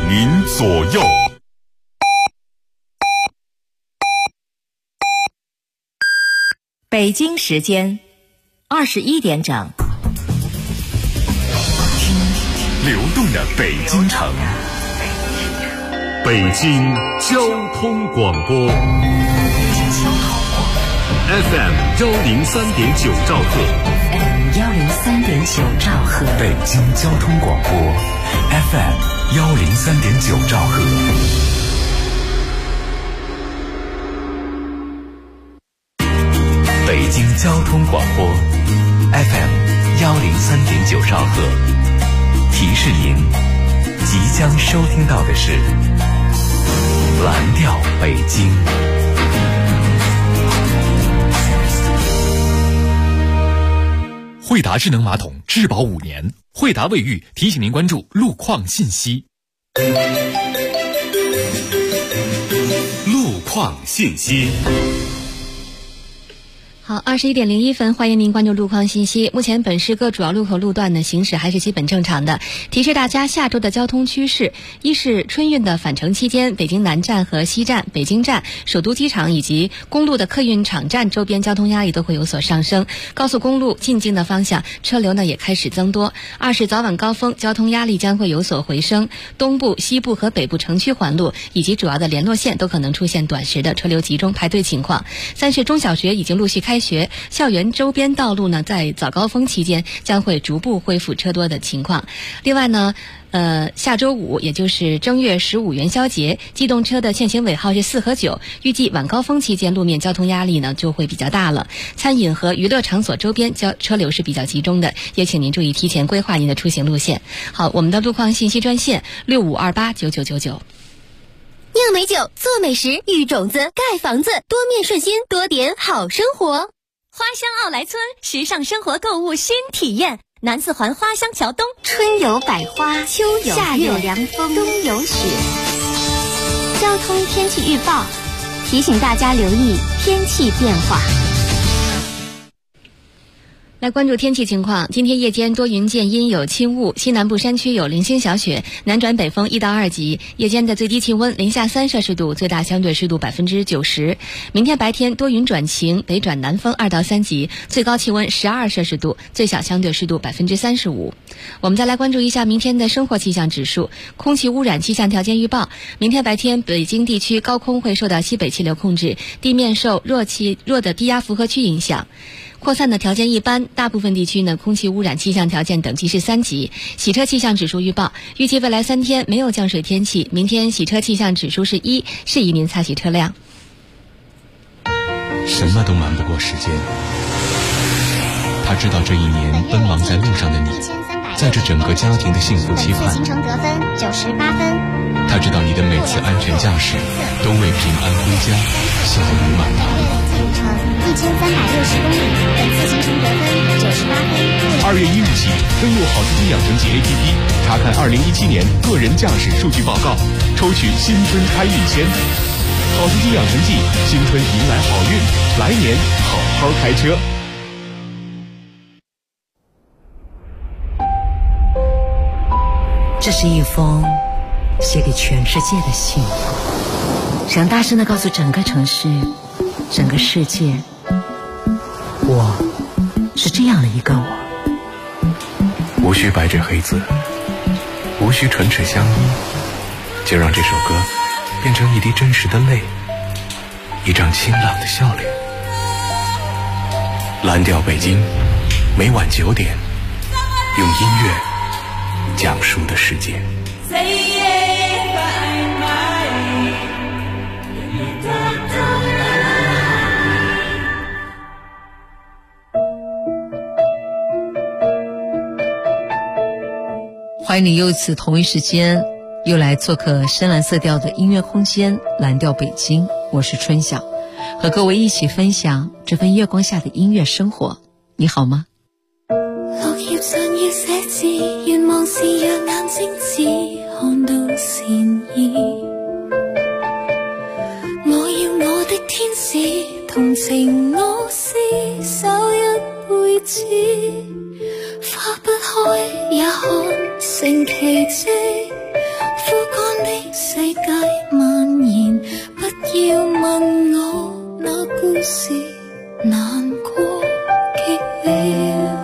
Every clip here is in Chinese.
您左右。 北京时间21点整， 听流动的北京城，北京交通广播 FM 103.9兆赫， FM 103.9兆赫， 北京交通广播 FM 103.9兆赫。北京交通广播 FM 103.9兆赫，提示您即将收听到的是蓝调北京。 惠达智能马桶质保5年，惠达卫浴提醒您关注路况信息。 路况信息。 好，21点01分，欢迎您关注路况信息。目前本市各主要路口路段呢行驶还是基本正常的。提示大家下周的交通趋势：一是春运的返程期间，北京南站和西站、北京站、首都机场以及公路的客运场站周边交通压力都会有所上升。高速公路进京的方向车流呢也开始增多。二是早晚高峰交通压力将会有所回升，东部、西部和北部城区环路以及主要的联络线都可能出现短时的车流集中排队情况。三是中小学已经陆续开学，校园周边道路呢在早高峰期间将会逐步恢复车多的情况。另外呢下周五也就是正月15元宵节，机动车的限行尾号是4和9，预计晚高峰期间路面交通压力呢就会比较大了。餐饮和娱乐场所周边车流是比较集中的，也请您注意提前规划您的出行路线。好，我们的路况信息专线65289999。 酿美酒，做美食，育种子，盖房子，多面顺心，多点好生活。花乡奥莱村，时尚生活购物新体验。南四环花乡桥东， 春有百花，秋有月， 夏有凉风， 冬有雪。交通天气预报提醒大家留意天气变化。 来关注天气情况，今天夜间多云见阴有轻雾，西南部山区有零星小雪，南转北风1到2级，夜间的最低气温零下3摄氏度，最大相对湿度90%。明天白天多云转晴，北转南风2到3级，最高气温12摄氏度，最小相对湿度35%。我们再来关注一下明天的生活气象指数，空气污染气象条件预报，明天白天北京地区高空会受到西北气流控制，地面受弱的低压负荷区影响，扩散的条件一般，大部分地区呢空气污染气象条件等级是3级。洗车气象指数预报，预计未来3天没有降水天气，明天洗车气象指数是1，适宜您擦洗车辆。 什么都瞒不过时间，他知道这一年奔忙在路上的你，在这整个家庭的幸福期盼， 行程得分98分。 他知道你的每次安全驾驶都为平安归家笑语满堂。 行程1360公里，本次行程得分98分。 2月1日起，登录好司机养成记 APP， 查看2017年个人驾驶数据报告，抽取新春开运签。好司机养成记，新春迎来好运，来年好好开车。 这是一封写给全世界的信，想大声地告诉整个城市，整个世界，我是这样的一个我。 无需白纸黑字，无需唇齿相依，就让这首歌变成一滴真实的泪，一张清朗的笑脸。蓝调北京，每晚9点，用音乐讲述的世界。 欢迎你又一次同一时间又来做客深蓝色调的音乐空间蓝调北京，我是春晓，和各位一起分享这份月光下的音乐生活。你好吗？ 落葉上要寫字，願望是讓眼睛只看到善意。我要我的天使同情我廝守一輩子，花不開也看成奇蹟，枯乾的世界蔓延，不要问我那故事难過極了。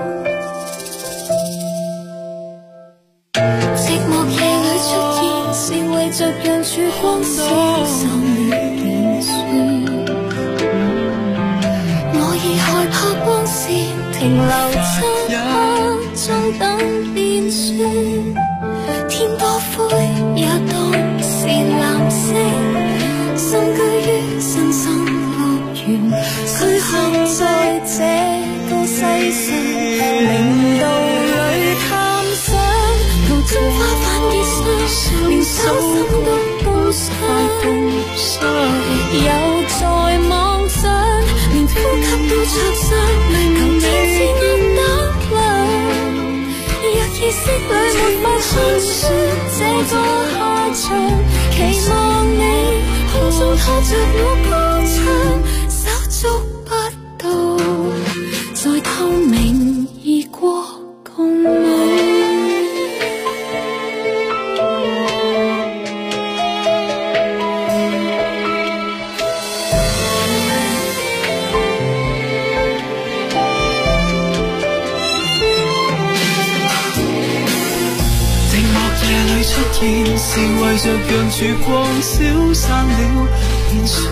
寂寞夜裏出現，是為着讓曙光消散了便算。我已害怕光線停留漆黑中等變酸，天多灰也當是藍色，深居於深深樂園，隨行在這個世上明道裏探想，途中花瓣結霜，連手心都凍傷，又在妄想，連呼吸都灼傷，求天賜我膽量，若意識裏沒法看穿這個下場，期望你空中拖着我歌唱，手觸不到在透明異國共舞。 出現是為着讓曙光消散了便算，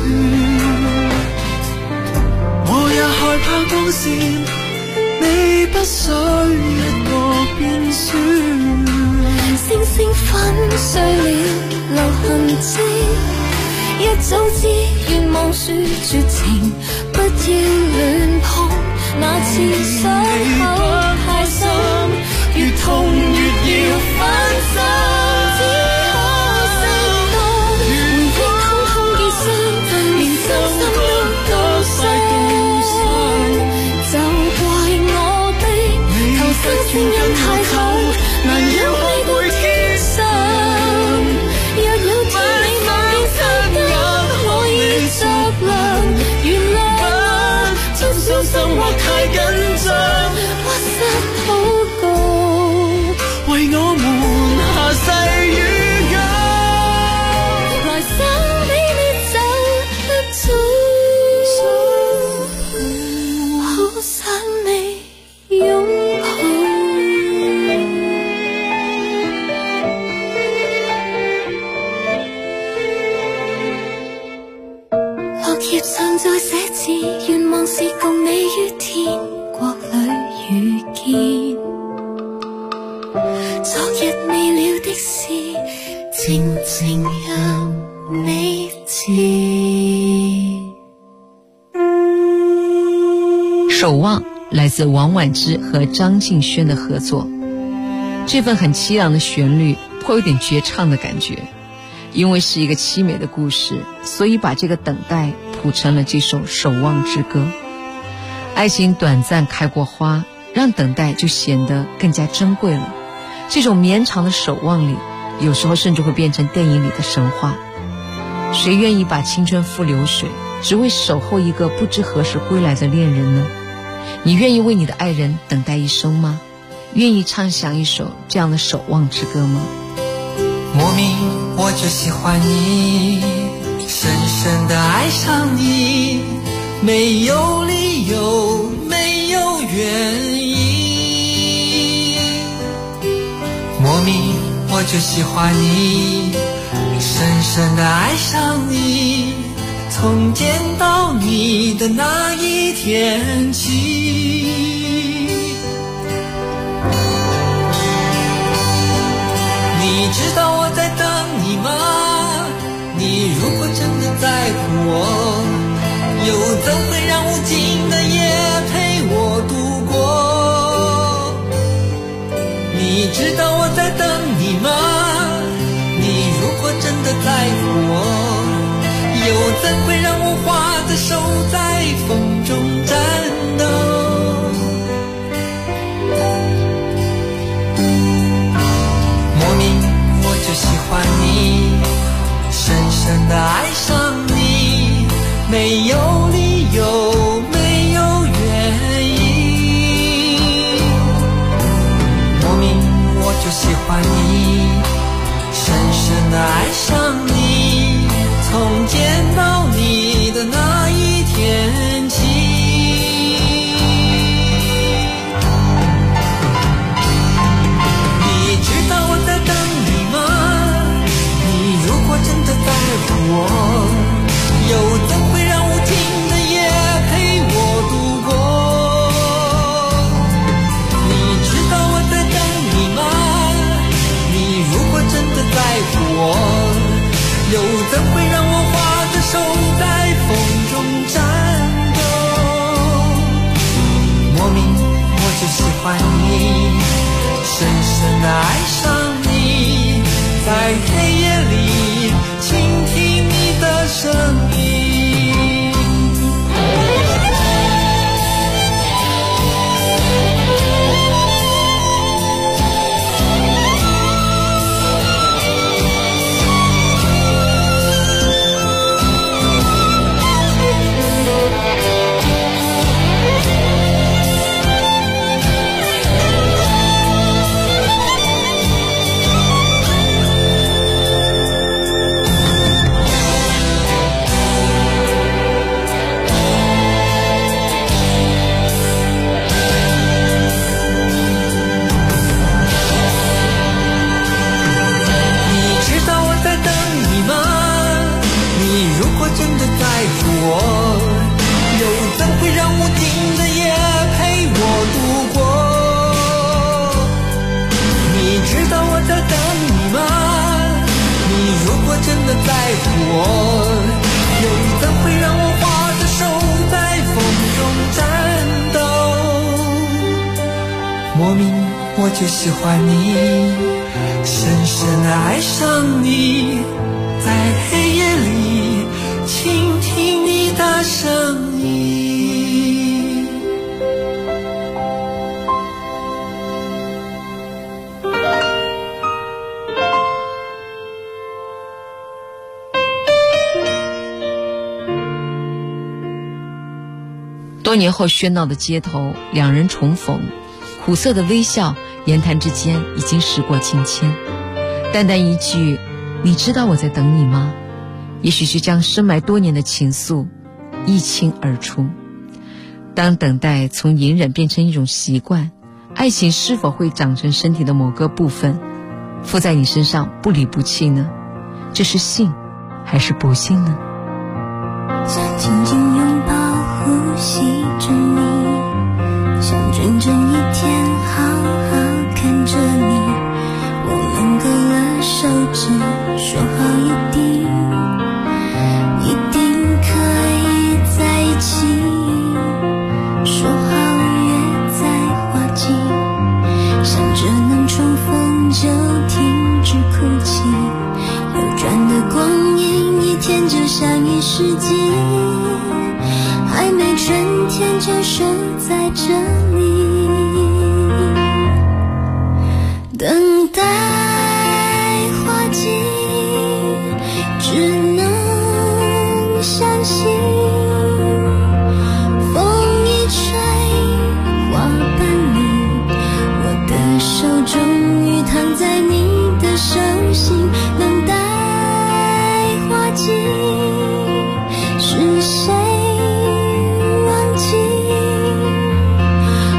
我也害怕光線，你不需一個變酸， 星星粉碎了留痕跡，一早知願望說絕情，不要亂碰那次傷口太深，越痛越要翻身。原因太厚，難有愛會天生。若有天你望見身間可以着涼，原諒不小心或太緊張，屈膝禱告，為我們下世與共，來生比你走得早，好散未擁抱。葉上再寫字，願望是共你於天國裏遇見。昨日未了的事，靜靜讓你知。 守望來自王菀之和張敬軒的合作，這份很淒涼的旋律頗有點絕唱的感覺，因為是一個淒美的故事，所以把這個等待譜成了這首守望之歌。愛情短暫開過花，讓等待就顯得更加珍貴了。這種綿長的守望裡，有時候甚至會變成電影裡的神話。誰願意把青春付流水，只為守候一個不知何時歸來的戀人呢？你願意為你的愛人等待一生嗎？願意唱響一首這樣的守望之歌嗎？ 莫名我就喜歡你，深深地愛上你，沒有理由，沒有原因。莫名我就喜歡你，深深地愛上你，從見到你的那一天起。你知道我在等你嗎？你如果真的在乎我，又怎會讓無盡的夜陪我度過？你知道我在等你嗎？你如果真的在乎我，又怎會讓我花的手在風中顫抖？就喜歡你，深深地愛上你，沒有理由，沒有原因。莫名我就喜歡你，深深地愛上在乎我，又怎会让我花着手在风中颤抖？莫名我就喜欢你，深深地爱上你，在黑夜里倾听你的声音。 多年后喧闹的街头，两人重逢，苦涩的微笑，言谈之间已经时过境迁。淡淡一句你知道我在等你吗，也许是将深埋多年的情愫一倾而出。当等待从隐忍变成一种习惯，爱情是否会长成身体的某个部分，附在你身上不离不弃呢？这是幸还是不幸呢？ 紧紧拥抱呼吸着你，想真正一天好好看着你，我们勾了手指说好一定可以在一起，说好约在花季，想着能重逢就停止哭泣，流转的光阴一天就像一世纪，还没春天就守在这里，等待花季，只能相信风一吹花瓣里，我的手终于躺在你的手心，等待花季，是谁忘记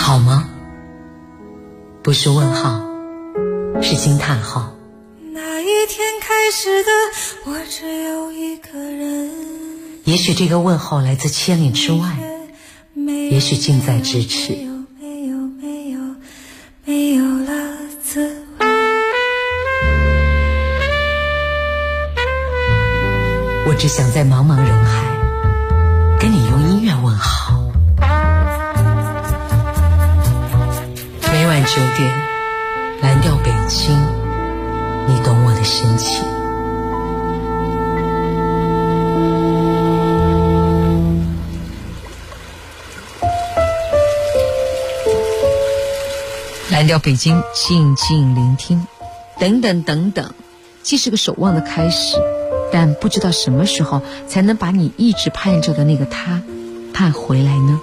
好吗？不是问号，是惊叹号。 那一天开始的我只有一个人， 也许这个问候来自千里之外，也许近在咫尺。 没有了滋味。 我只想在茫茫人海跟你用音乐问好。每晚9点，蓝调北京，你懂我的深情。蓝调北京，静静聆听，等等等等，既是个守望的开始，但不知道什么时候才能把你一直盼着的那个他盼回来呢？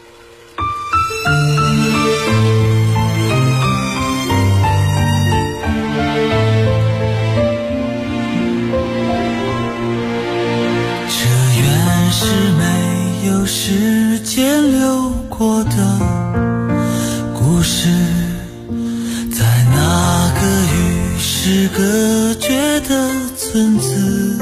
这原是没有时间流过的故事，在那个与世隔绝的村子，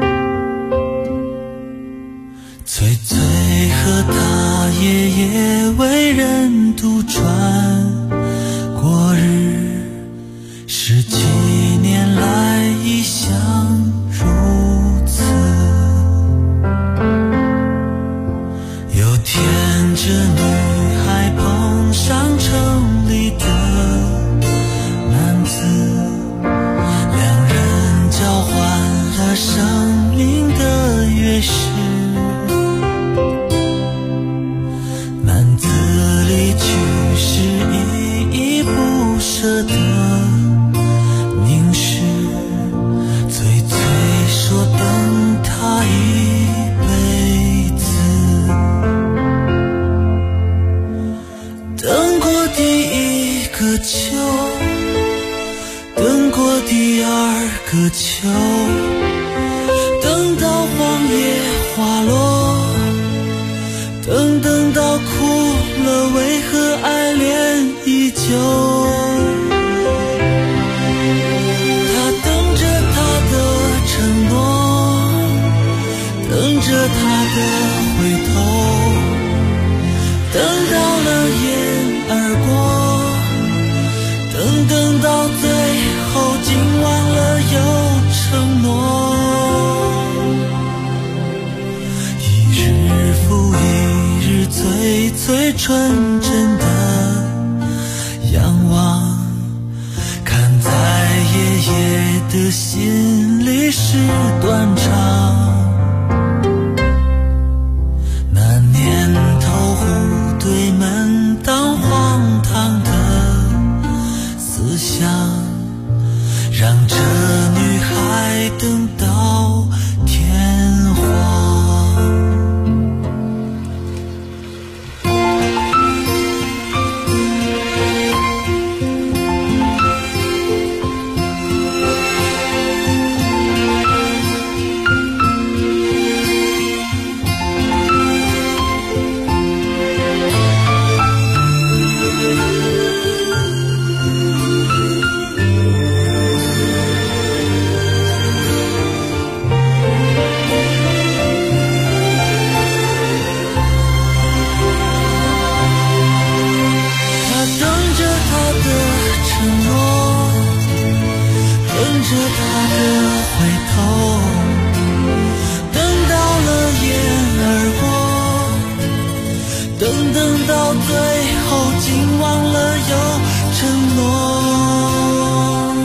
翠翠和她爷爷为人独传过日，17年来一向如此。有天这女孩碰上城里的男子，两人交换了生命的钥匙。男子离去时依依不舍地凝视，翠翠说等他一辈子。等过第一个秋，等过第二个秋，等到黄叶花落，等到哭了，为何爱恋依旧？他等着他的承诺，等着他的回头，等到了眼而过，等到最后竟忘了有承诺。一日复一日，最最纯真的仰望，看在爷爷的心里是断肠。那年头户对门当荒唐的思想，让这女孩等到天荒。等到最后竟忘了有承诺。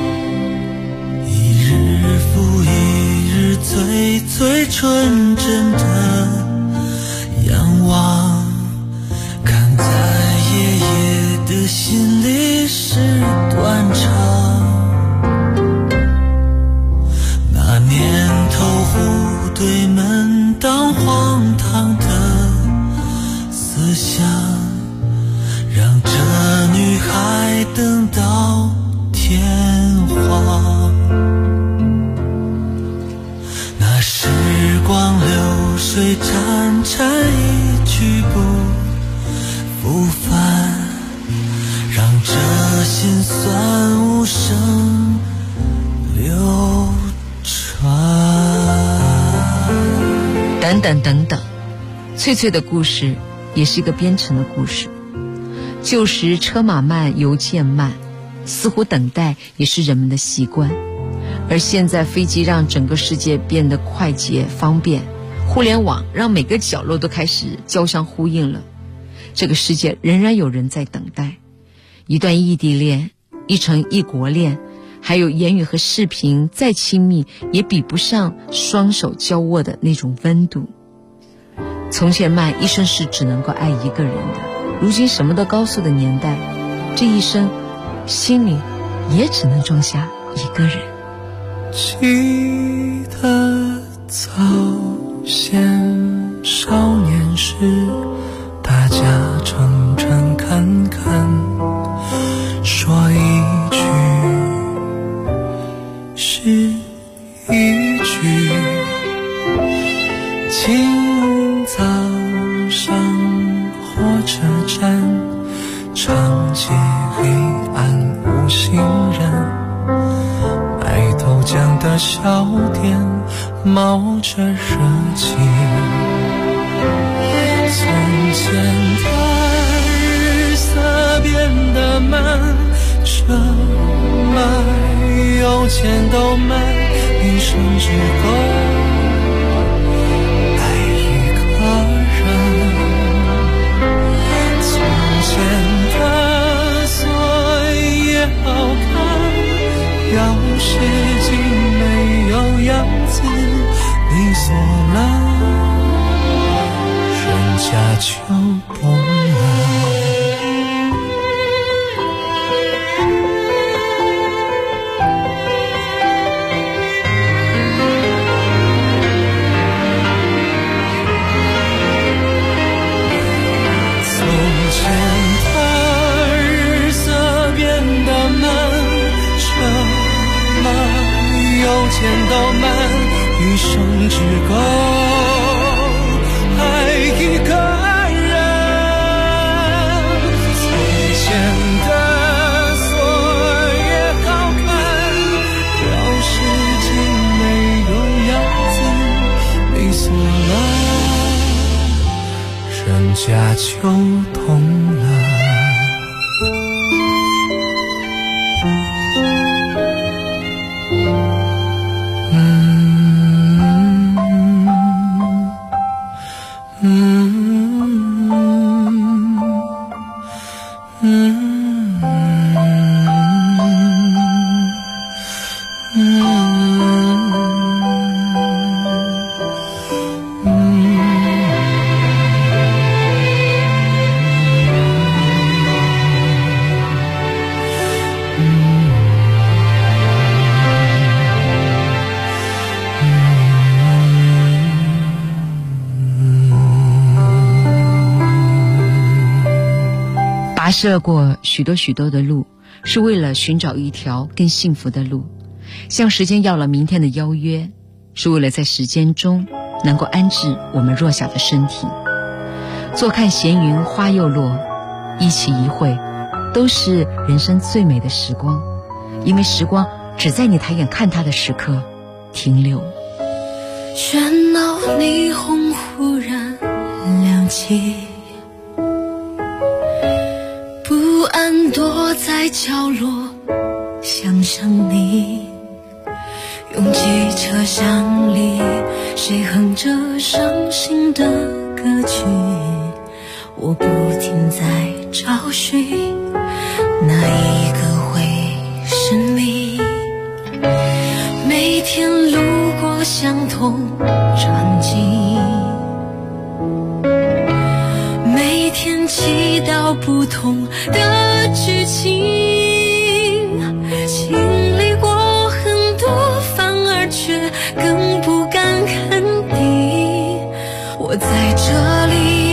一日复一日，最最纯真的仰望，看在爷爷的心里是断肠。那年头户对门当荒唐的思想，让这女孩等到天荒。那时光流水潺潺，一去不复返。 等等等。翠翠的故事也是一个编程的故事。旧时车马慢，邮件慢，似乎等待也是人们的习惯。而现在飞机让整个世界变得快捷方便，互联网让每个角落都开始交相呼应了。这个世界仍然有人在等待，一段异地恋，一程异国恋，还有言语和视频再亲密也比不上双手交握的那种温度。从前慢一生是只能够爱一个人的，如今什么都高速的年代，这一生心里也只能装下一个人。 记得早先少年时，大家诚诚恳恳说一句是一句。今早上火车站，长街黑暗无行人，卖豆浆的小店冒着热气。从前的日色变得慢，车马邮件都慢，一生只够爱一个人。从前的锁也好看，钥匙竟没有样子，你锁了，人家就懂了。钱都慢，余生只够爱一个人。从前的锁也好看，钥匙竟没有样子，你锁了，人家就懂了。 跋涉过许多许多的路，是为了寻找一条更幸福的路。向时间要了明天的邀约，是为了在时间中能够安置我们弱小的身体。坐看闲云花又落，一起一会，都是人生最美的时光，因为时光只在你抬眼看它的时刻停留。 喧闹霓虹忽然亮起，不安躲在角落，想想你。拥挤车厢里，谁哼着伤心的歌曲？我不停在找寻哪一个会是你。每天路过相同场景，每天祈祷不同的剧情。经历过很多，反而却更不敢肯定我在这里，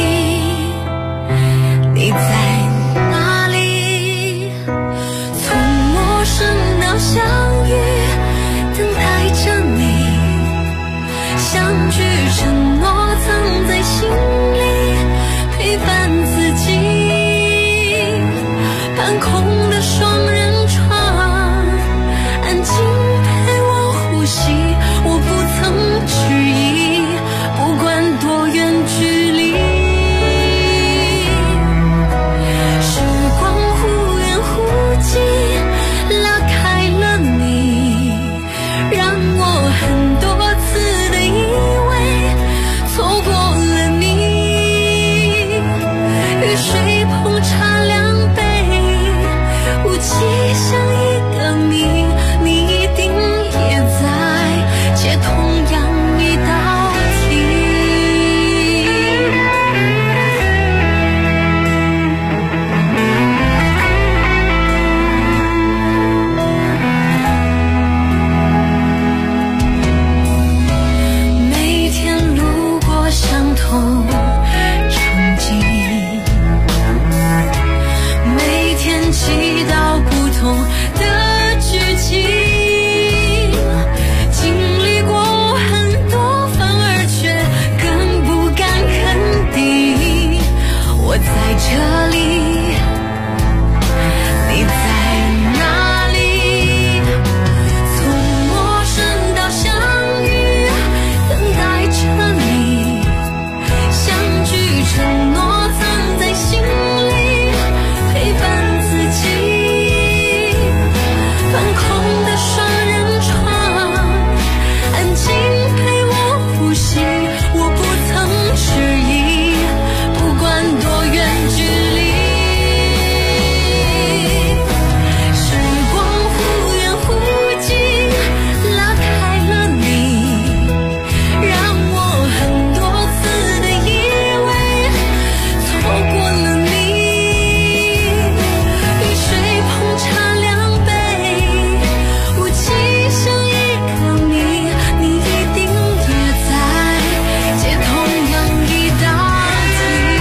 你在哪里？从陌生到相遇，等待着你。相聚承诺藏在心里，陪伴自己。 水碰茶两杯，雾气像一个谜，你一定也在解同样一道题。每天路过相同场景，每天祈祷不同的剧情，经历过很多，反而却更不敢肯定我在这里，你在哪里？从陌生到相遇，等待着你，相聚承诺藏在心里，陪伴自己。放空的双人床，安静陪我呼吸，我不曾迟疑，不管多远距离。时光忽远忽近，拉开了你，让我很多次的以为错过了你。雨水碰茶两杯，雾气像一个谜，你一定也在解同样一道题。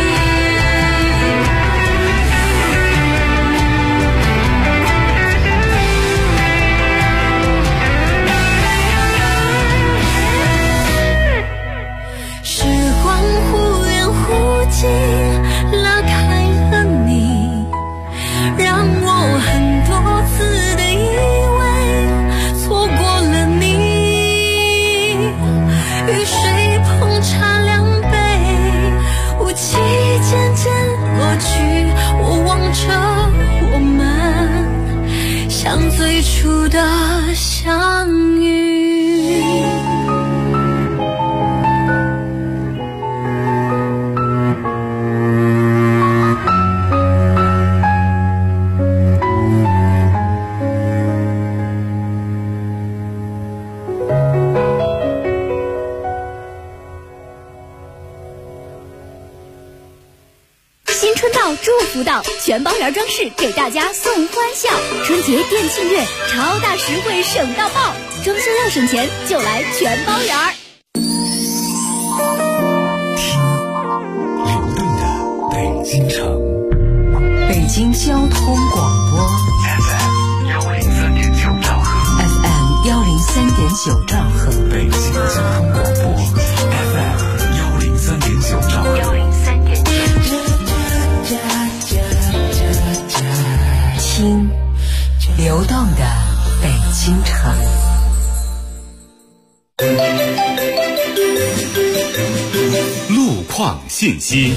时光忽远忽近，拉开了你，让我很多次的以为错过了你。雨水碰茶两杯，雾气渐渐落去，我望着我们像最初的相遇。 新春到，祝福到，全包圆装饰给大家送欢笑。春节店庆月，超大实惠省到爆，装修要省钱就来全包圆儿。 流动的北京城， 北京交通广播 FM 103.9兆赫 ，FM 103.9兆赫， 北京交通广播 FM 103.9兆赫。 听流动的北京城。 路况信息。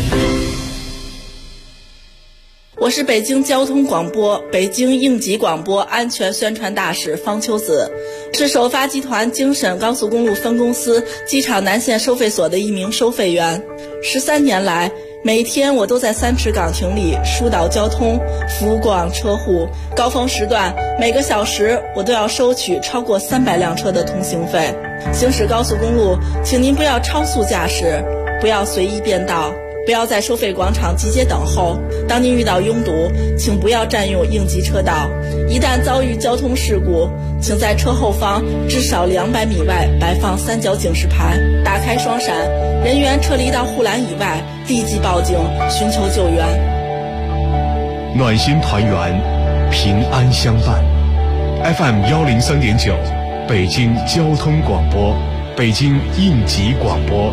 我是北京交通广播、北京应急广播安全宣传大使方秋子，是首发集团京沈高速公路分公司机场南线收费所的一名收费员。13年来，每天我都在3池岗亭里疏导交通，服务过往车户。高峰时段，每个小时我都要收取超过300辆车的通行费。行驶高速公路，请您不要超速驾驶，不要随意变道，不要在收费广场集结等候。当您遇到拥堵，请不要占用应急车道。一旦遭遇交通事故，请在车后方至少200米外摆放3角警示牌，打开双闪，人员撤离到护栏以外，立即报警寻求救援。 暖心团圆，平安相伴。FM 103.9，北京交通广播，北京应急广播。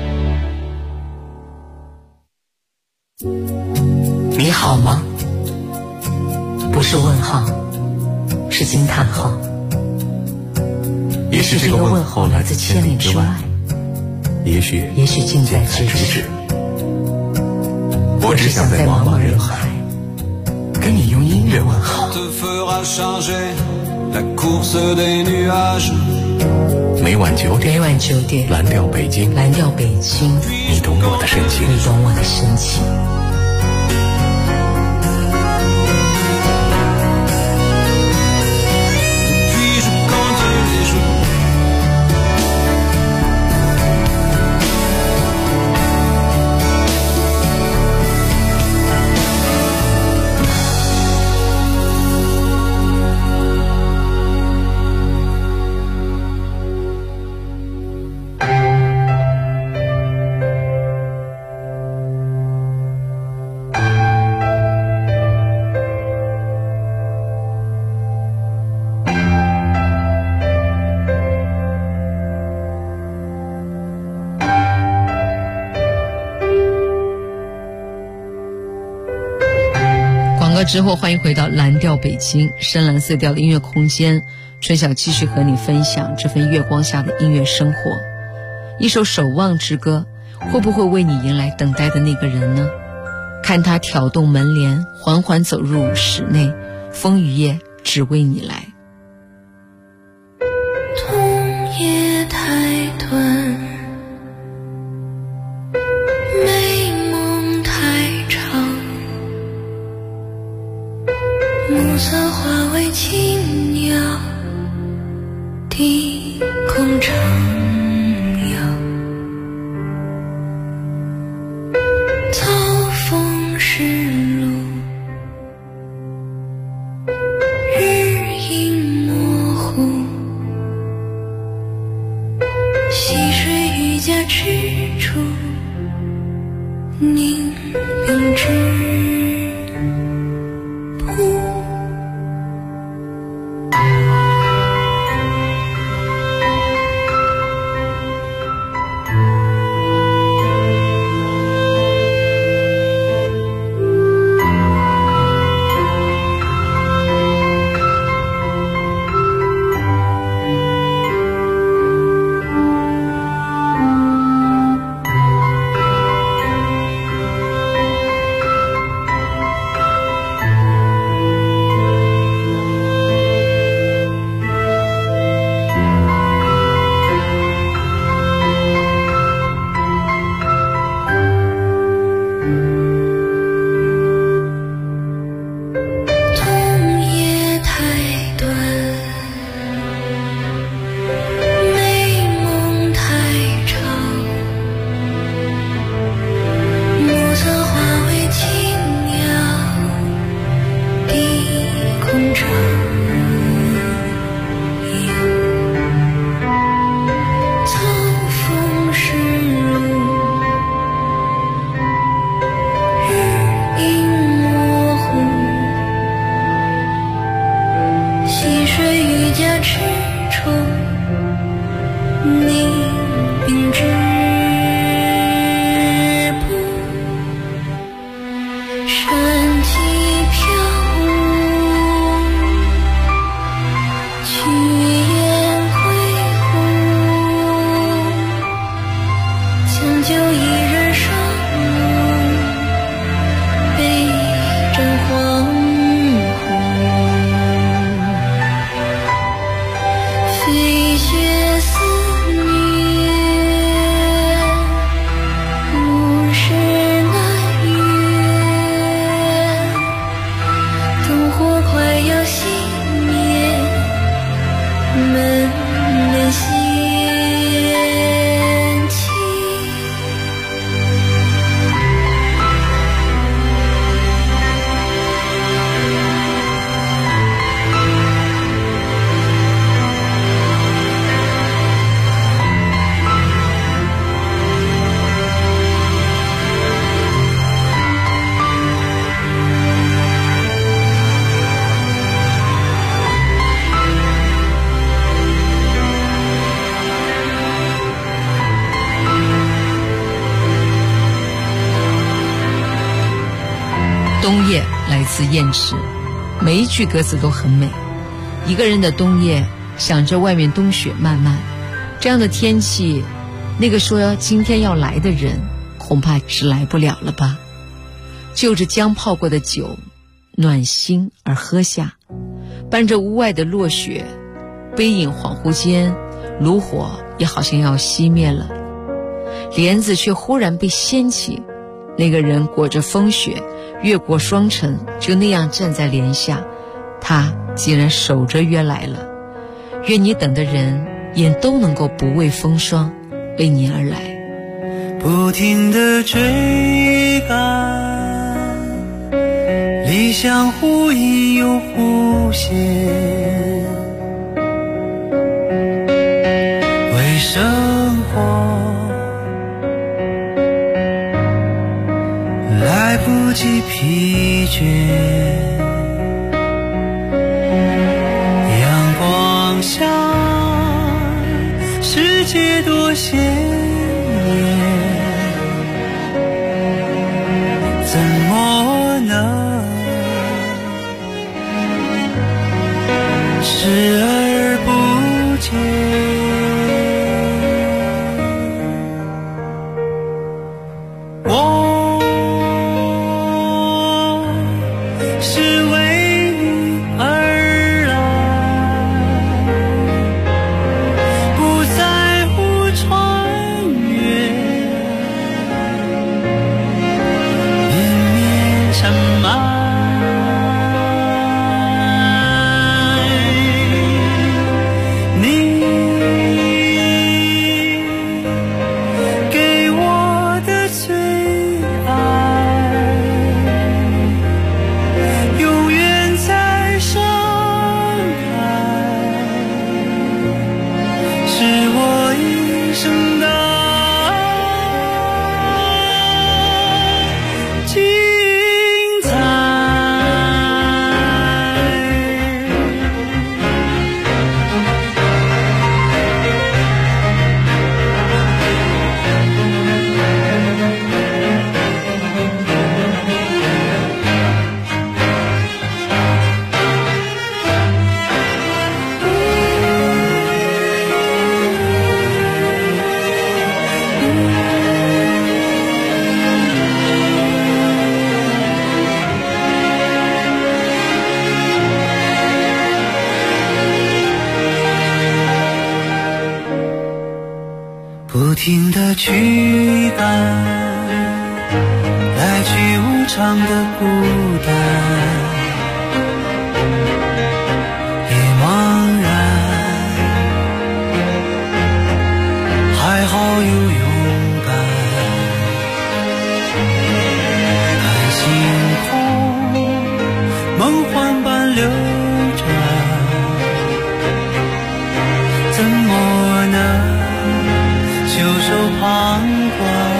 你好吗？不是问号，是惊叹号。 也许这个问候来自千里之外，也许近在咫尺。我只想在茫茫人海跟你用音乐问好。每晚9点，蓝调北京， 蓝调北京， 你懂我的深情， 你懂我的深情。 告之后，欢迎回到蓝调北京深蓝色调的音乐空间，春晓继续和你分享这份月光下的音乐生活。一首守望之歌，会不会为你迎来等待的那个人呢？看他挑动门帘，缓缓走入室内，风雨夜只为你来。 冬夜太短，美梦太长，暮色化为青鸟，低空徜徉。草风湿路，日影模糊，溪水欲加之处，凝冰之瀑。 冬夜来自燕池，每一句歌词都很美。一个人的冬夜，想着外面冬雪漫漫，这样的天气，那个说今天要来的人恐怕是来不了了吧。就着将泡过的酒，暖心而喝下，伴着屋外的落雪，背影恍惚间，炉火也好像要熄灭了，帘子却忽然被掀起，那个人裹着风雪，越过双城，就那样站在帘下，他竟然守着约来了。愿你等的人也都能够不畏风霜，为你而来。 不停地追赶，理想忽隐又忽现，为生活来不及疲倦，阳光下世界多鲜艳，怎么能驱赶，来去无常的孤单，也茫然，还好有勇敢，看星空梦幻般流转，怎么能袖手旁观？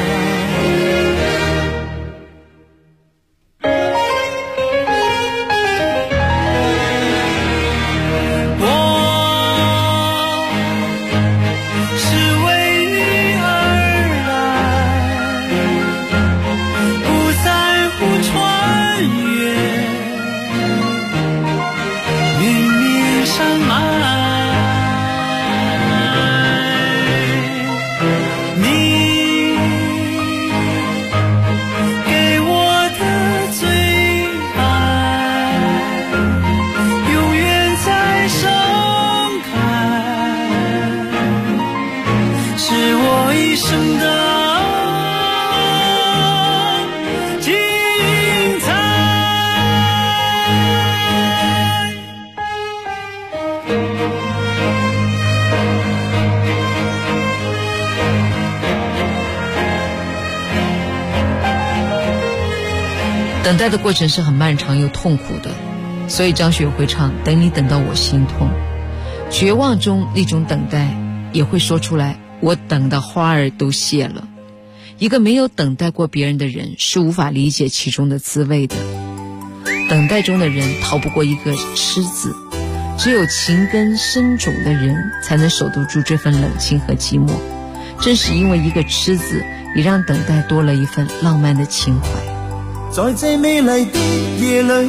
等待的过程是很漫长又痛苦的，所以张学友会唱等你等到我心痛。绝望中那种等待也会说出来，我等到花儿都谢了。一个没有等待过别人的人是无法理解其中的滋味的。等待中的人逃不过一个痴字，只有情根深种的人才能守得住这份冷清和寂寞。正是因为一个痴字，也让等待多了一份浪漫的情怀。 在这美丽的夜里，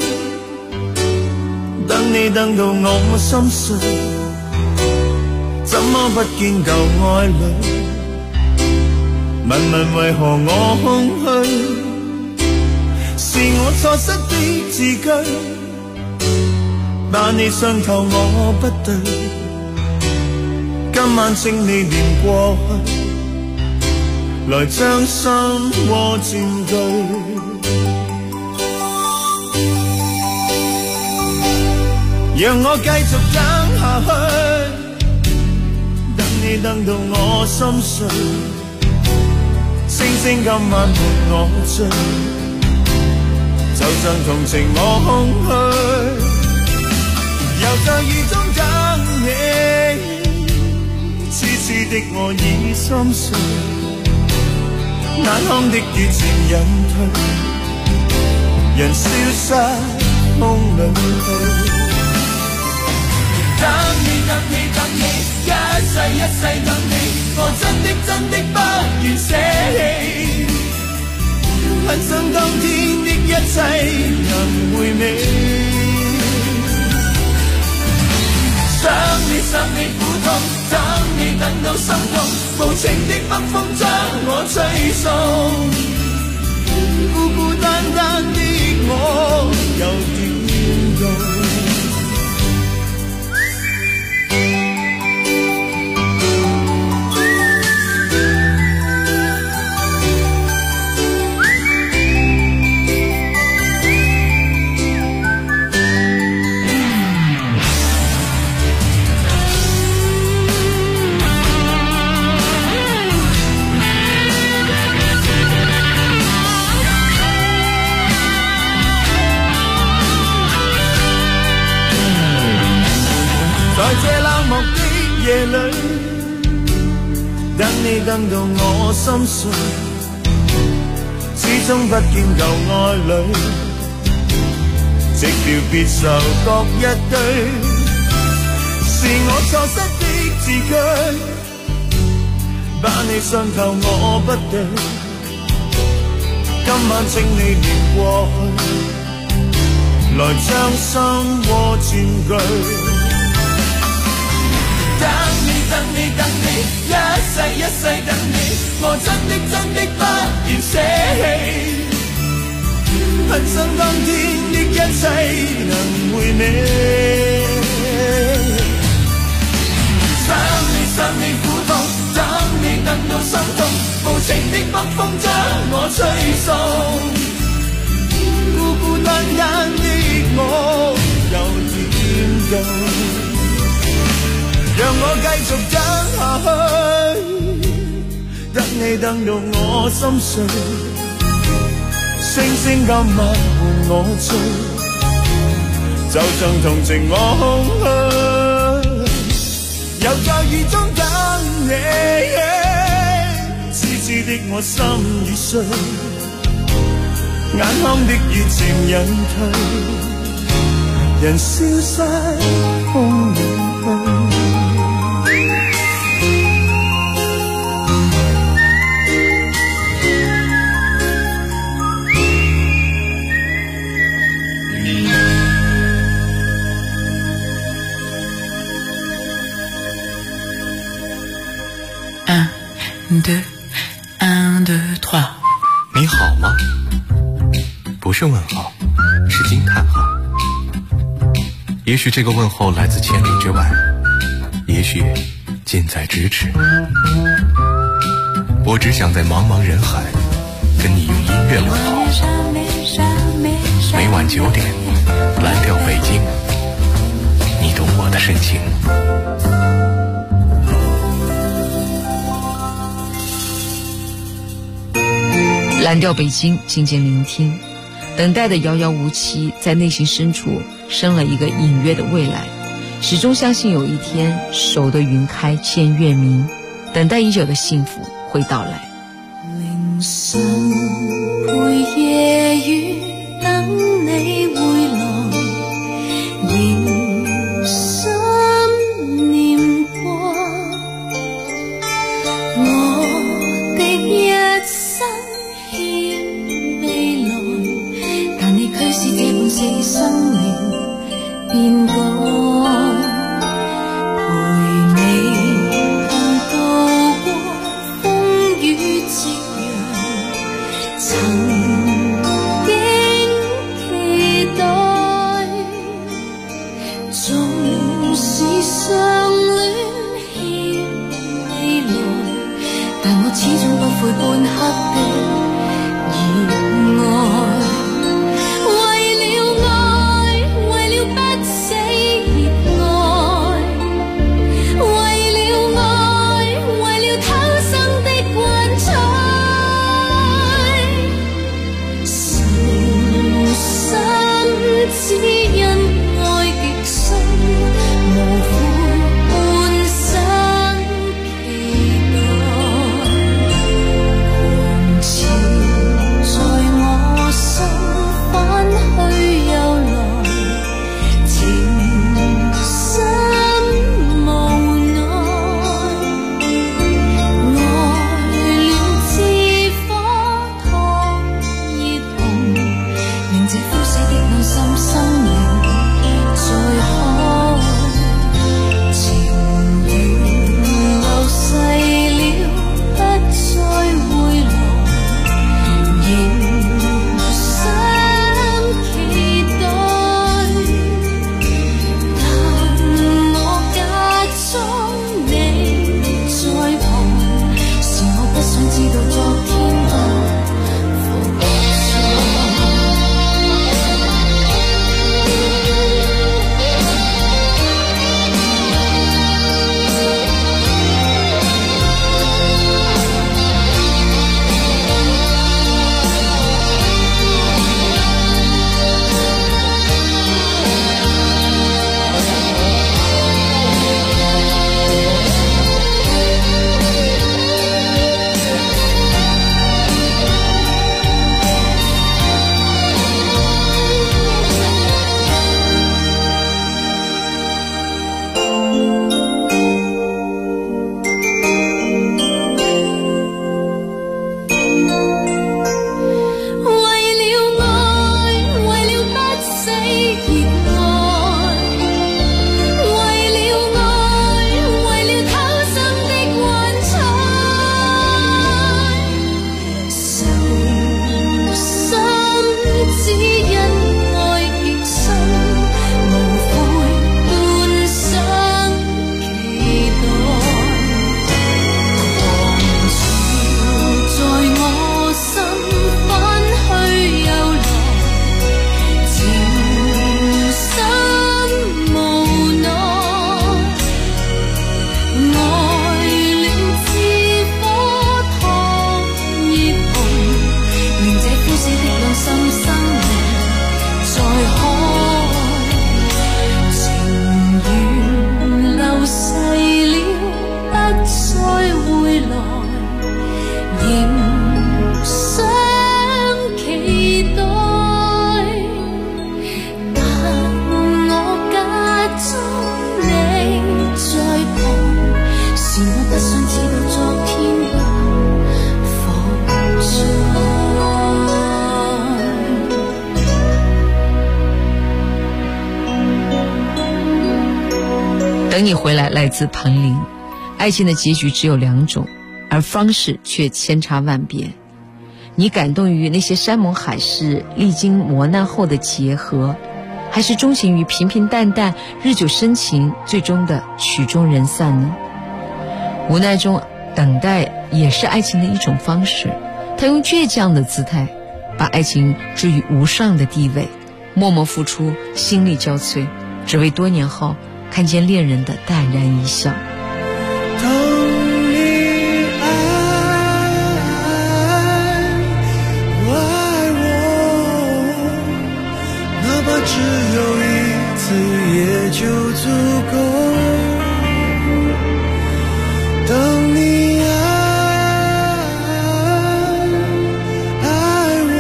等你等到我心碎，怎么不見舊愛侶？問問為何我空虛？是我錯失的字句，把你傷透我不對。今晚請你念過去，來將心窩佔據。讓我繼續等下去，等你等到我心碎，星星今晚陪我醉，就像同情我空虛，又在雨中等你，痴痴的我已心碎，眼眶的熱情隱退，人消失空裏去。等你等你等你，一世一世等你，我真的不願捨棄，很想當天的一切能回味，想你苦痛，等你等到心痛，無情的北風將我吹送，孤孤單單的我又點用？在這冷漠的夜裏，等你等到我心碎，始終不見舊愛侶，寂寥別愁各一堆，是我錯失的字句，把你傷透我不對，今晚請你念過去，來將心窩佔據。等你，一世一世等你，我真的不願捨棄，很想當天的一切能回味，想你苦痛，等你等到心痛。 的北風將我吹送，孤孤單單的我又點夠？讓我繼續等下去，等你等到我心碎，星星今晚伴我醉，就像同情我空虛，又在雨中等你。痴痴的我心已碎，眼眶的熱情隱退，人消失風遠去。 你好吗？不是问号，是惊叹号。也许这个问候来自千里之外，也许近在咫尺。我只想在茫茫人海跟你用音乐问候。每晚9点，蓝调北京，你懂我的深情。 蓝调北京，静静聆听，等待的遥遥无期，在内心深处生了一个隐约的未来，始终相信有一天守得云开见月明，等待已久的幸福会到来。 凌晨陪夜雨等你回來，仍心念過我的一生欠未來，但你卻是這半世生命變改，陪你共渡過風雨夕陽，曾經期待，縱是相戀欠未來，但我始終不悔半刻的熱愛，為了愛，為了不死熱愛。 等你回来来自彭羚。爱情的结局只有2种，而方式却千差万别。你感动于那些山盟海誓历经磨难后的结合，还是钟情于平平淡淡日久生情最终的曲终人散呢？无奈中等待也是爱情的一种方式，他用倔强的姿态把爱情置于无上的地位，默默付出，心力交瘁，只为多年后看见恋人的淡然一笑。 当你爱我，哪怕只有一次也就足够。当你爱我，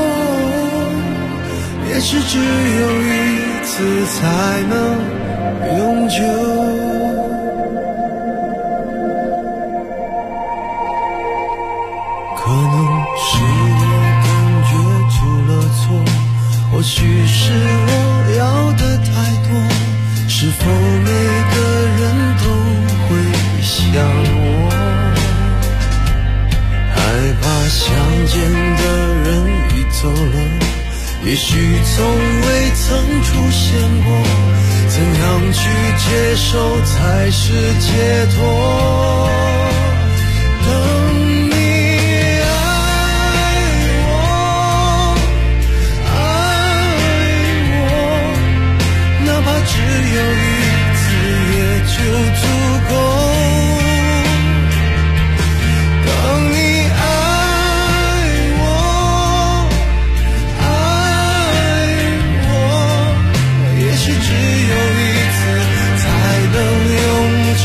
也是只有一次才能永久。可能是我感觉出了错，或许是我要的太多，是否每个人都会想我？害怕相见的人已走了，也许从未曾出现过，怎样去接受才是解脱？等你爱我，哪怕只有一次也就足够。当你爱我，也许只有一次才能永久。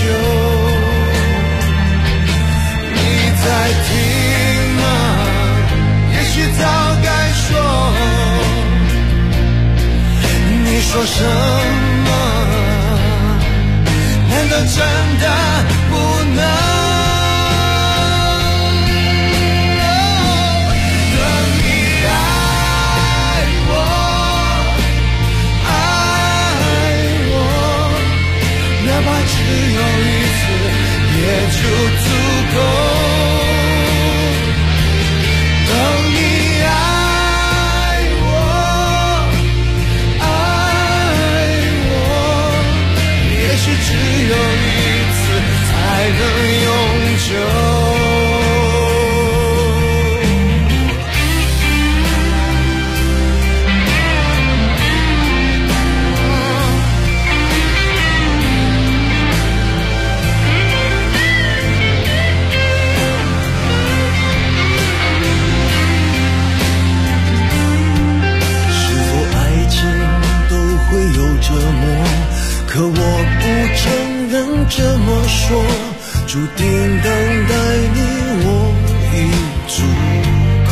你在听吗？也许早该说。你说什么？难道真的不能？等你爱我，哪怕只有一次也就足够。等你爱我，也许只有一次才能永久。可我不承认这么说，注定等待你我已足够，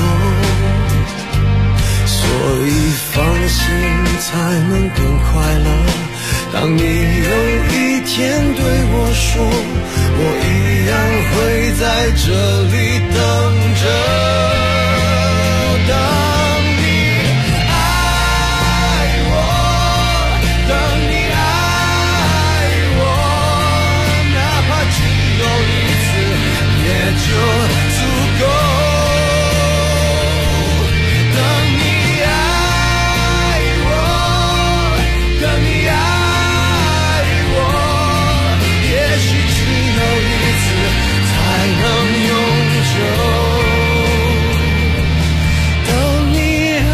所以放心才能更快乐。当你有一天对我说，我一样会在这里等着。就足够。等你爱我，等你爱我，也许只有一次才能永久。等你爱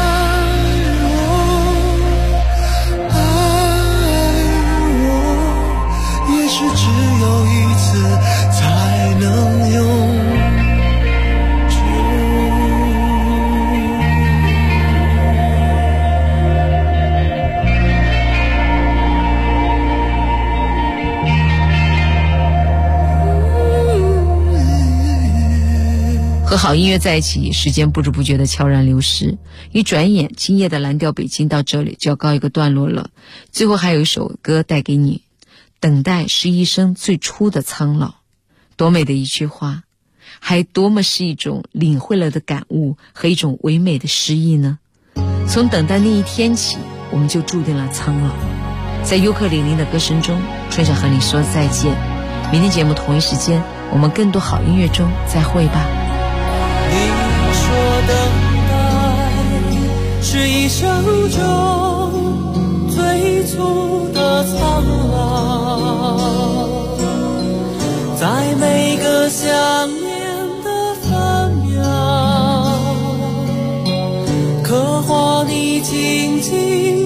我，也许只有一次才能永久。 和好音乐在一起，时间不知不觉的悄然流逝，一转眼今夜的蓝调北京到这里就要告一个段落了。最后还有一首歌带给你，等待是一生最初的苍老。多美的一句话，还多么是一种领会了的感悟和一种唯美的诗意呢？从等待那一天起，我们就注定了苍老。在尤克里里的歌声中， 春晓和你说再见，明天节目同一时间，我们更多好音乐中再会吧。 你说等待是一生中最初的苍老，在每个想念的分秒，刻画你静静